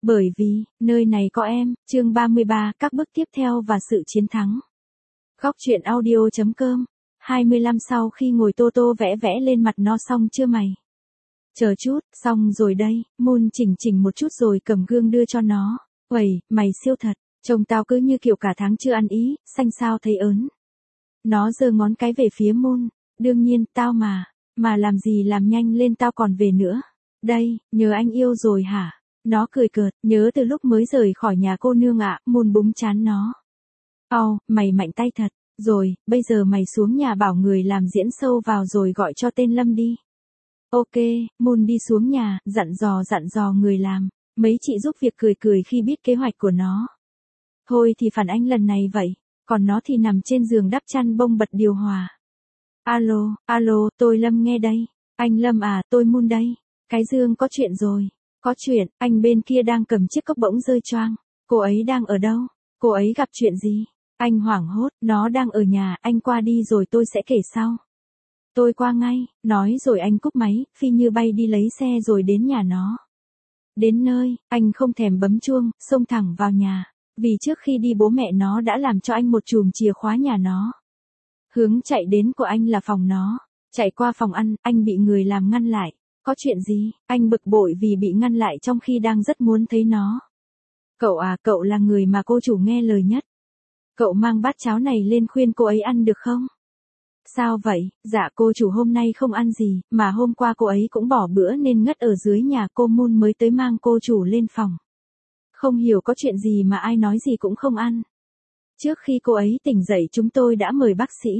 Bởi vì, nơi này có em, chương 33, các bước tiếp theo và sự chiến thắng. Góc truyện audio.com 25 sau khi ngồi tô tô vẽ vẽ lên mặt nó xong chưa mày? Chờ chút, xong rồi đây, Moon chỉnh một chút rồi cầm gương đưa cho nó. Uầy, mày siêu thật, trông tao cứ như kiểu cả tháng chưa ăn ý, xanh sao thấy ớn. Nó giơ ngón cái về phía Moon, đương nhiên, tao mà làm gì làm nhanh lên tao còn về nữa. Đây, nhớ anh yêu rồi hả? Nó cười cợt, nhớ từ lúc mới rời khỏi nhà cô nương ạ, Moon búng chán nó. Mày mạnh tay thật, rồi, bây giờ mày xuống nhà bảo người làm diễn sâu vào rồi gọi cho tên Lâm đi. Ok, Moon đi xuống nhà, dặn dò người làm, mấy chị giúp việc cười khi biết kế hoạch của nó. Thôi thì phản ánh lần này vậy, còn nó thì nằm trên giường đắp chăn bông bật điều hòa. Alo, tôi Lâm nghe đây. Anh Lâm à, tôi Moon đây. Cái Dương có chuyện rồi. Có chuyện, anh bên kia đang cầm chiếc cốc bỗng rơi choang. Cô ấy đang ở đâu? Cô ấy gặp chuyện gì? Anh hoảng hốt, nó đang ở nhà, anh qua đi rồi tôi sẽ kể sau. Tôi qua ngay, nói rồi anh cúp máy, phi như bay đi lấy xe rồi đến nhà nó. Đến nơi, anh không thèm bấm chuông, xông thẳng vào nhà. Vì trước khi đi bố mẹ nó đã làm cho anh một chùm chìa khóa nhà nó. Hướng chạy đến của anh là phòng nó. Chạy qua phòng ăn, anh bị người làm ngăn lại. Có chuyện gì? Anh bực bội vì bị ngăn lại trong khi đang rất muốn thấy nó. Cậu là người mà cô chủ nghe lời nhất. Cậu mang bát cháo này lên khuyên cô ấy ăn được không? Sao vậy? Dạ cô chủ hôm nay không ăn gì, mà hôm qua cô ấy cũng bỏ bữa nên ngất ở dưới nhà cô Moon mới tới mang cô chủ lên phòng. Không hiểu có chuyện gì mà ai nói gì cũng không ăn. Trước khi cô ấy tỉnh dậy chúng tôi đã mời bác sĩ.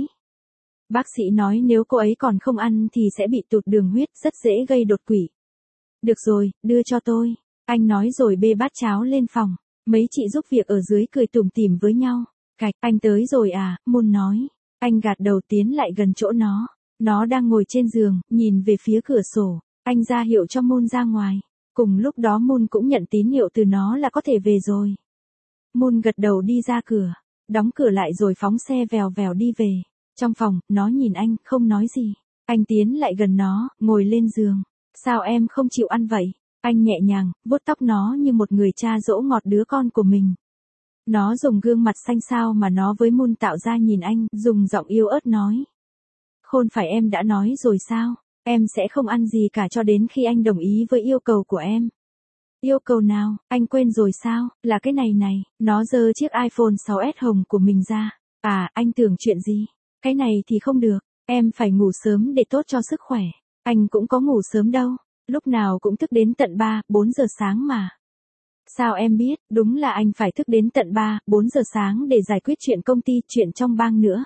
Bác sĩ nói nếu cô ấy còn không ăn thì sẽ bị tụt đường huyết, rất dễ gây đột quỵ. Được rồi, đưa cho tôi. Anh nói rồi bê bát cháo lên phòng. Mấy chị giúp việc ở dưới cười tủm tỉm với nhau. Cạch, anh tới rồi à, Moon nói. Anh gạt đầu tiến lại gần chỗ nó. Nó đang ngồi trên giường, nhìn về phía cửa sổ. Anh ra hiệu cho Moon ra ngoài. Cùng lúc đó Moon cũng nhận tín hiệu từ nó là có thể về rồi. Moon gật đầu đi ra cửa. Đóng cửa lại rồi phóng xe vèo đi về. Trong phòng, nó nhìn anh, không nói gì. Anh tiến lại gần nó, ngồi lên giường. Sao em không chịu ăn vậy? Anh nhẹ nhàng, vuốt tóc nó như một người cha dỗ ngọt đứa con của mình. Nó dùng gương mặt xanh xao mà nó với Moon tạo ra nhìn anh, dùng giọng yếu ớt nói. Không phải em đã nói rồi sao? Em sẽ không ăn gì cả cho đến khi anh đồng ý với yêu cầu của em. Yêu cầu nào? Anh quên rồi sao? Là cái này. Nó giơ chiếc iPhone 6s hồng của mình ra. À, anh tưởng chuyện gì? Cái này thì không được. Em phải ngủ sớm để tốt cho sức khỏe. Anh cũng có ngủ sớm đâu. Lúc nào cũng thức đến tận 3-4 giờ sáng mà. Sao em biết? Đúng là anh phải thức đến tận 3-4 giờ sáng để giải quyết chuyện công ty, chuyện trong bang nữa.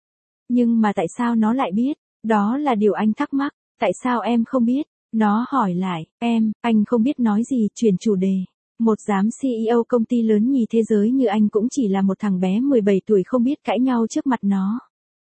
Nhưng mà tại sao nó lại biết? Đó là điều anh thắc mắc. Tại sao em không biết? Nó hỏi lại, anh không biết nói gì, chuyển chủ đề. Một giám CEO công ty lớn nhì thế giới như anh cũng chỉ là một thằng bé 17 tuổi không biết cãi nhau trước mặt nó.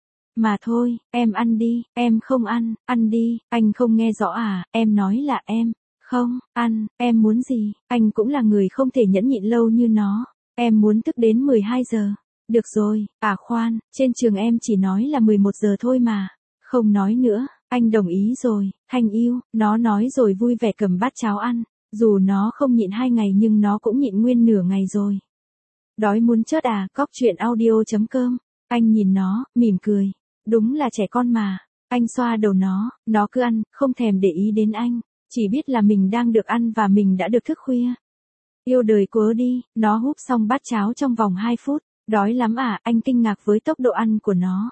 Mà thôi, em ăn đi, em không ăn đi, anh không nghe rõ à, em nói là em, không, ăn, em muốn gì, anh cũng là người không thể nhẫn nhịn lâu như nó, em muốn thức đến 12 giờ, được rồi, khoan, trên trường em chỉ nói là 11 giờ thôi mà, không nói nữa, anh đồng ý rồi, Thanh yêu, nó nói rồi vui vẻ cầm bát cháo ăn, dù nó không nhịn 2 ngày nhưng nó cũng nhịn nguyên nửa ngày rồi. Đói muốn chết à, góc truyện audio.com, anh nhìn nó, mỉm cười. Đúng là trẻ con mà. Anh xoa đầu nó cứ ăn, không thèm để ý đến anh. Chỉ biết là mình đang được ăn và mình đã được thức khuya. Yêu đời cố đi, nó húp xong bát cháo trong vòng 2 phút. Đói lắm à, anh kinh ngạc với tốc độ ăn của nó.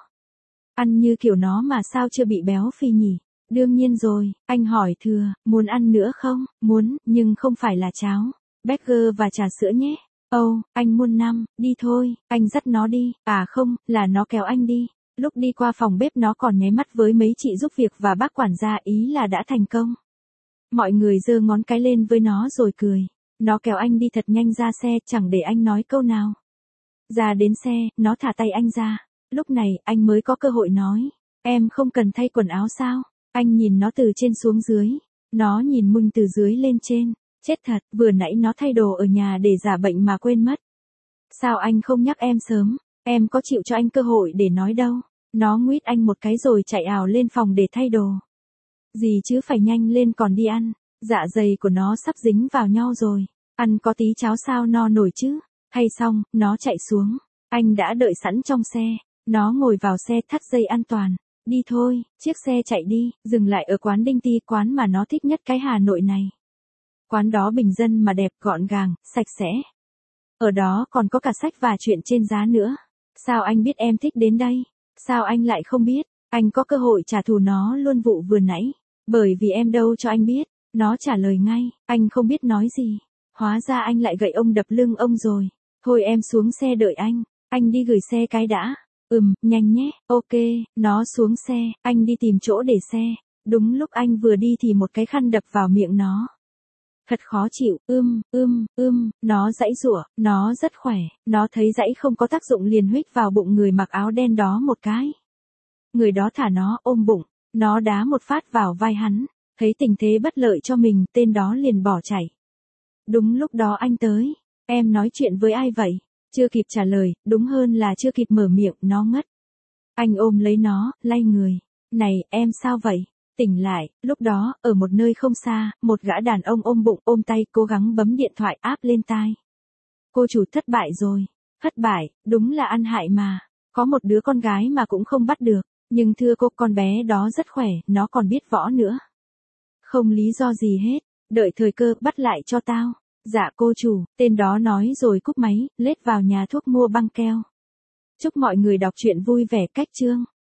Ăn như kiểu nó mà sao chưa bị béo phì nhỉ? Đương nhiên rồi, anh hỏi thừa, muốn ăn nữa không? Muốn, nhưng không phải là cháo. Burger và trà sữa nhé. Anh muốn đi thôi, anh dắt nó đi. À không, là nó kéo anh đi. Lúc đi qua phòng bếp nó còn nháy mắt với mấy chị giúp việc và bác quản gia ý là đã thành công. Mọi người giơ ngón cái lên với nó rồi cười. Nó kéo anh đi thật nhanh ra xe chẳng để anh nói câu nào. Ra đến xe, nó thả tay anh ra. Lúc này anh mới có cơ hội nói. Em không cần thay quần áo sao? Anh nhìn nó từ trên xuống dưới. Nó nhìn Moon từ dưới lên trên. Chết thật, vừa nãy nó thay đồ ở nhà để giả bệnh mà quên mất. Sao anh không nhắc em sớm? Em có chịu cho anh cơ hội để nói đâu. Nó nguýt anh một cái rồi chạy ào lên phòng để thay đồ. Gì chứ phải nhanh lên còn đi ăn. Dạ dày của nó sắp dính vào nhau rồi. Ăn có tí cháo sao no nổi chứ. Hay xong, nó chạy xuống. Anh đã đợi sẵn trong xe. Nó ngồi vào xe thắt dây an toàn. Đi thôi, chiếc xe chạy đi, dừng lại ở quán Đinh Ti, quán mà nó thích nhất cái Hà Nội này. Quán đó bình dân mà đẹp, gọn gàng, sạch sẽ. Ở đó còn có cả sách và chuyện trên giá nữa. Sao anh biết em thích đến đây? Sao anh lại không biết? Anh có cơ hội trả thù nó luôn vụ vừa nãy. Bởi vì em đâu cho anh biết. Nó trả lời ngay, anh không biết nói gì. Hóa ra anh lại gậy ông đập lưng ông rồi. Thôi em xuống xe đợi anh đi gửi xe cái đã. Nhanh nhé, ok, nó xuống xe, anh đi tìm chỗ để xe. Đúng lúc anh vừa đi thì một cái khăn đập vào miệng nó. Thật khó chịu, nó giãy giụa, nó rất khỏe, nó thấy giãy không có tác dụng liền huých vào bụng người mặc áo đen đó một cái. Người đó thả nó ôm bụng, nó đá một phát vào vai hắn, thấy tình thế bất lợi cho mình, tên đó liền bỏ chạy. Đúng lúc đó anh tới, em nói chuyện với ai vậy? Chưa kịp trả lời, đúng hơn là chưa kịp mở miệng, nó ngất. Anh ôm lấy nó, lay người. Này, em sao vậy? Tỉnh lại, lúc đó, ở một nơi không xa, một gã đàn ông ôm bụng, ôm tay, cố gắng bấm điện thoại áp lên tai. Cô chủ thất bại rồi. Thất bại, đúng là ăn hại mà. Có một đứa con gái mà cũng không bắt được. Nhưng thưa cô, con bé đó rất khỏe, nó còn biết võ nữa. Không lý do gì hết. Đợi thời cơ, bắt lại cho tao. Dạ cô chủ, tên đó nói rồi cúp máy, lết vào nhà thuốc mua băng keo. Chúc mọi người đọc truyện vui vẻ. Cách chương.